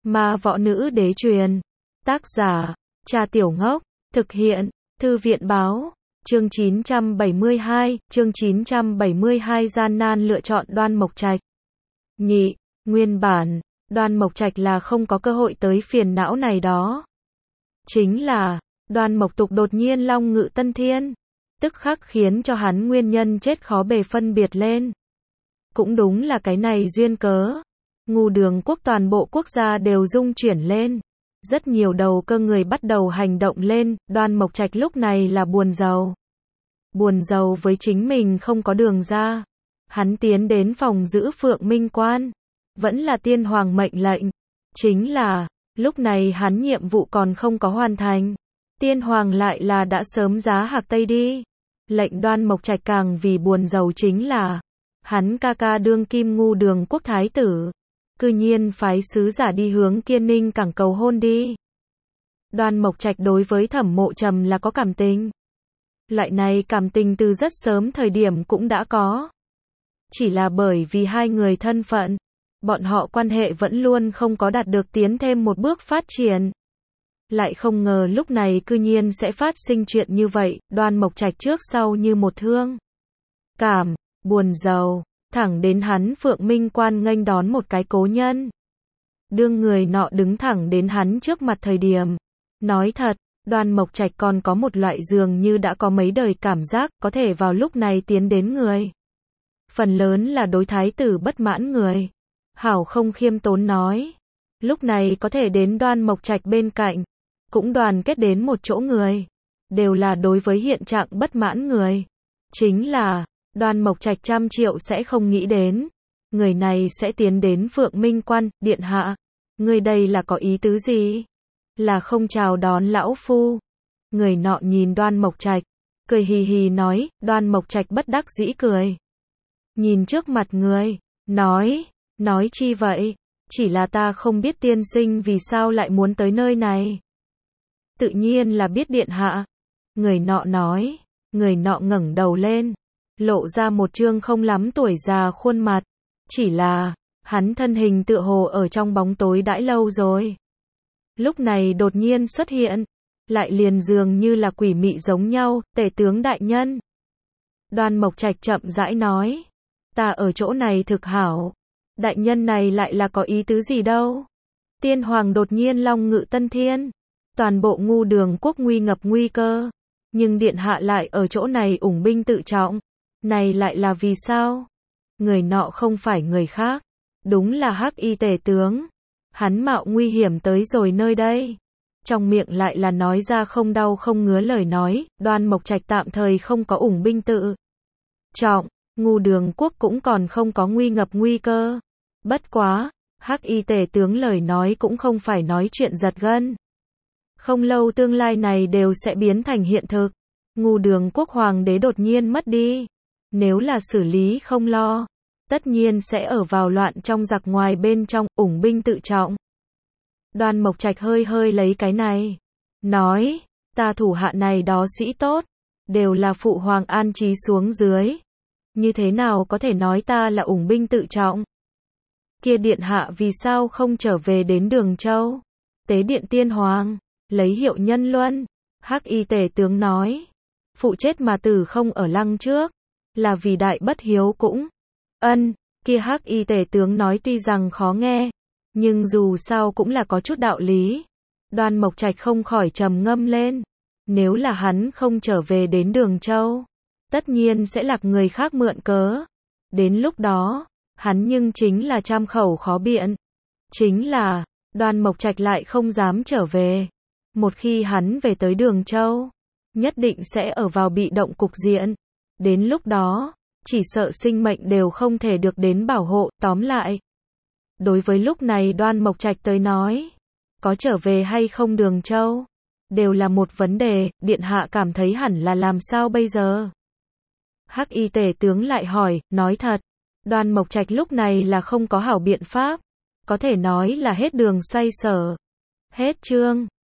Ma Võ Nữ Đế truyền. Tác giả, Cha Tiểu Ngốc. Thực hiện, Thư viện Báo. Chương 972, chương 972 gian nan lựa chọn Đoan Mộc Trạch. Nhị, nguyên bản, Đoan Mộc Trạch là không có cơ hội tới phiền não này đó. Chính là, Đoan Mộc Tục đột nhiên long ngự tân thiên, tức khắc khiến cho hắn nguyên nhân chết khó bề phân biệt lên. Cũng đúng là cái này duyên cớ. Ngu Đường quốc toàn bộ quốc gia đều rung chuyển lên. Rất nhiều đầu cơ người bắt đầu hành động lên, Đoan Mộc Trạch lúc này là buồn rầu. Buồn rầu với chính mình không có đường ra. Hắn tiến đến phòng giữ Phượng Minh Quan. Vẫn là tiên hoàng mệnh lệnh. Chính là, lúc này hắn nhiệm vụ còn không có hoàn thành. Tiên hoàng lại là đã sớm giá hạc Tây đi. Lệnh Đoan Mộc Trạch càng vì buồn rầu chính là, hắn ca ca đương kim Ngu Đường quốc thái tử. Cư nhiên phái sứ giả đi hướng Kiên Ninh cảng cầu hôn đi. Đoan Mộc Trạch đối với Thẩm Mộ Trầm là có cảm tình. Loại này cảm tình từ rất sớm thời điểm cũng đã có. Chỉ là bởi vì hai người thân phận, bọn họ quan hệ vẫn luôn không có đạt được tiến thêm một bước phát triển. Lại không ngờ lúc này cư nhiên sẽ phát sinh chuyện như vậy, Đoan Mộc Trạch trước sau như một thương cảm, buồn rầu, thẳng đến hắn Phượng Minh Quan nghênh đón một cái cố nhân. Đương người nọ đứng thẳng đến hắn trước mặt thời điểm. Nói thật, Đoan Mộc Trạch còn có một loại dường như đã có mấy đời cảm giác có thể vào lúc này tiến đến người. Phần lớn là đối thái tử bất mãn người. Hảo không khiêm tốn nói. Lúc này có thể đến Đoan Mộc Trạch bên cạnh. Cũng đoàn kết đến một chỗ người. Đều là đối với hiện trạng bất mãn người. Chính là, Đoan Mộc Trạch trăm triệu sẽ không nghĩ đến. Người này sẽ tiến đến Phượng Minh Quan, điện hạ. Người đây là có ý tứ gì? Là không chào đón lão phu. Người nọ nhìn Đoan Mộc Trạch, cười hì hì nói, Đoan Mộc Trạch bất đắc dĩ cười. Nhìn trước mặt người, nói chi vậy? Chỉ là ta không biết tiên sinh vì sao lại muốn tới nơi này. Tự nhiên là biết điện hạ. Người nọ nói, người nọ ngẩng đầu lên, lộ ra một trương không lắm tuổi già khuôn mặt. Chỉ là, hắn thân hình tựa hồ ở trong bóng tối đãi lâu rồi. Lúc này đột nhiên xuất hiện, lại liền dường như là quỷ mị giống nhau, tể tướng đại nhân. Đoan Mộc Trạch chậm rãi nói, ta ở chỗ này thực hảo. Đại nhân này lại là có ý tứ gì đâu. Tiên hoàng đột nhiên long ngự tân thiên. Toàn bộ Ngu Đường quốc nguy ngập nguy cơ. Nhưng điện hạ lại ở chỗ này ủng binh tự trọng. Này lại là vì sao? Người nọ không phải người khác. Đúng là Hắc Y tể tướng. Hắn mạo nguy hiểm tới rồi nơi đây. Trong miệng lại là nói ra không đau không ngứa lời nói. Đoan Mộc Trạch tạm thời không có ủng binh tự trọng. Ngu Đường quốc cũng còn không có nguy ngập nguy cơ. Bất quá, Hắc Y tể tướng lời nói cũng không phải nói chuyện giật gân. Không lâu tương lai này đều sẽ biến thành hiện thực. Ngu Đường quốc hoàng đế đột nhiên mất đi. Nếu là xử lý không lo, tất nhiên sẽ ở vào loạn trong giặc ngoài bên trong, ủng binh tự trọng. Đoan Mộc Trạch hơi hơi lấy cái này. Nói, ta thủ hạ này đó sĩ tốt. Đều là phụ hoàng an trí xuống dưới. Như thế nào có thể nói ta là ủng binh tự trọng? Kia điện hạ vì sao không trở về đến Đường Châu? Tế điện tiên hoàng, lấy hiệu nhân luân. Hắc Y tể tướng nói. Phụ chết mà tử không ở lăng trước. Là vì đại bất hiếu cũng. Kia Hắc Y tể tướng nói tuy rằng khó nghe. Nhưng dù sao cũng là có chút đạo lý. Đoan Mộc Trạch không khỏi trầm ngâm lên. Nếu là hắn không trở về đến Đường Châu, tất nhiên sẽ lạc người khác mượn cớ. Đến lúc đó, hắn nhưng chính là trăm khẩu khó biện. Chính là, Đoan Mộc Trạch lại không dám trở về. Một khi hắn về tới Đường Châu, nhất định sẽ ở vào bị động cục diện. Đến lúc đó, chỉ sợ sinh mệnh đều không thể được đến bảo hộ. Tóm lại, đối với lúc này Đoan Mộc Trạch tới nói, có trở về hay không Đường Châu, đều là một vấn đề. Điện hạ cảm thấy hẳn là làm sao bây giờ? Hắc Y tể tướng lại hỏi, nói thật, Đoan Mộc Trạch lúc này là không có hảo biện pháp. Có thể nói là hết đường xoay sở. Hết chương.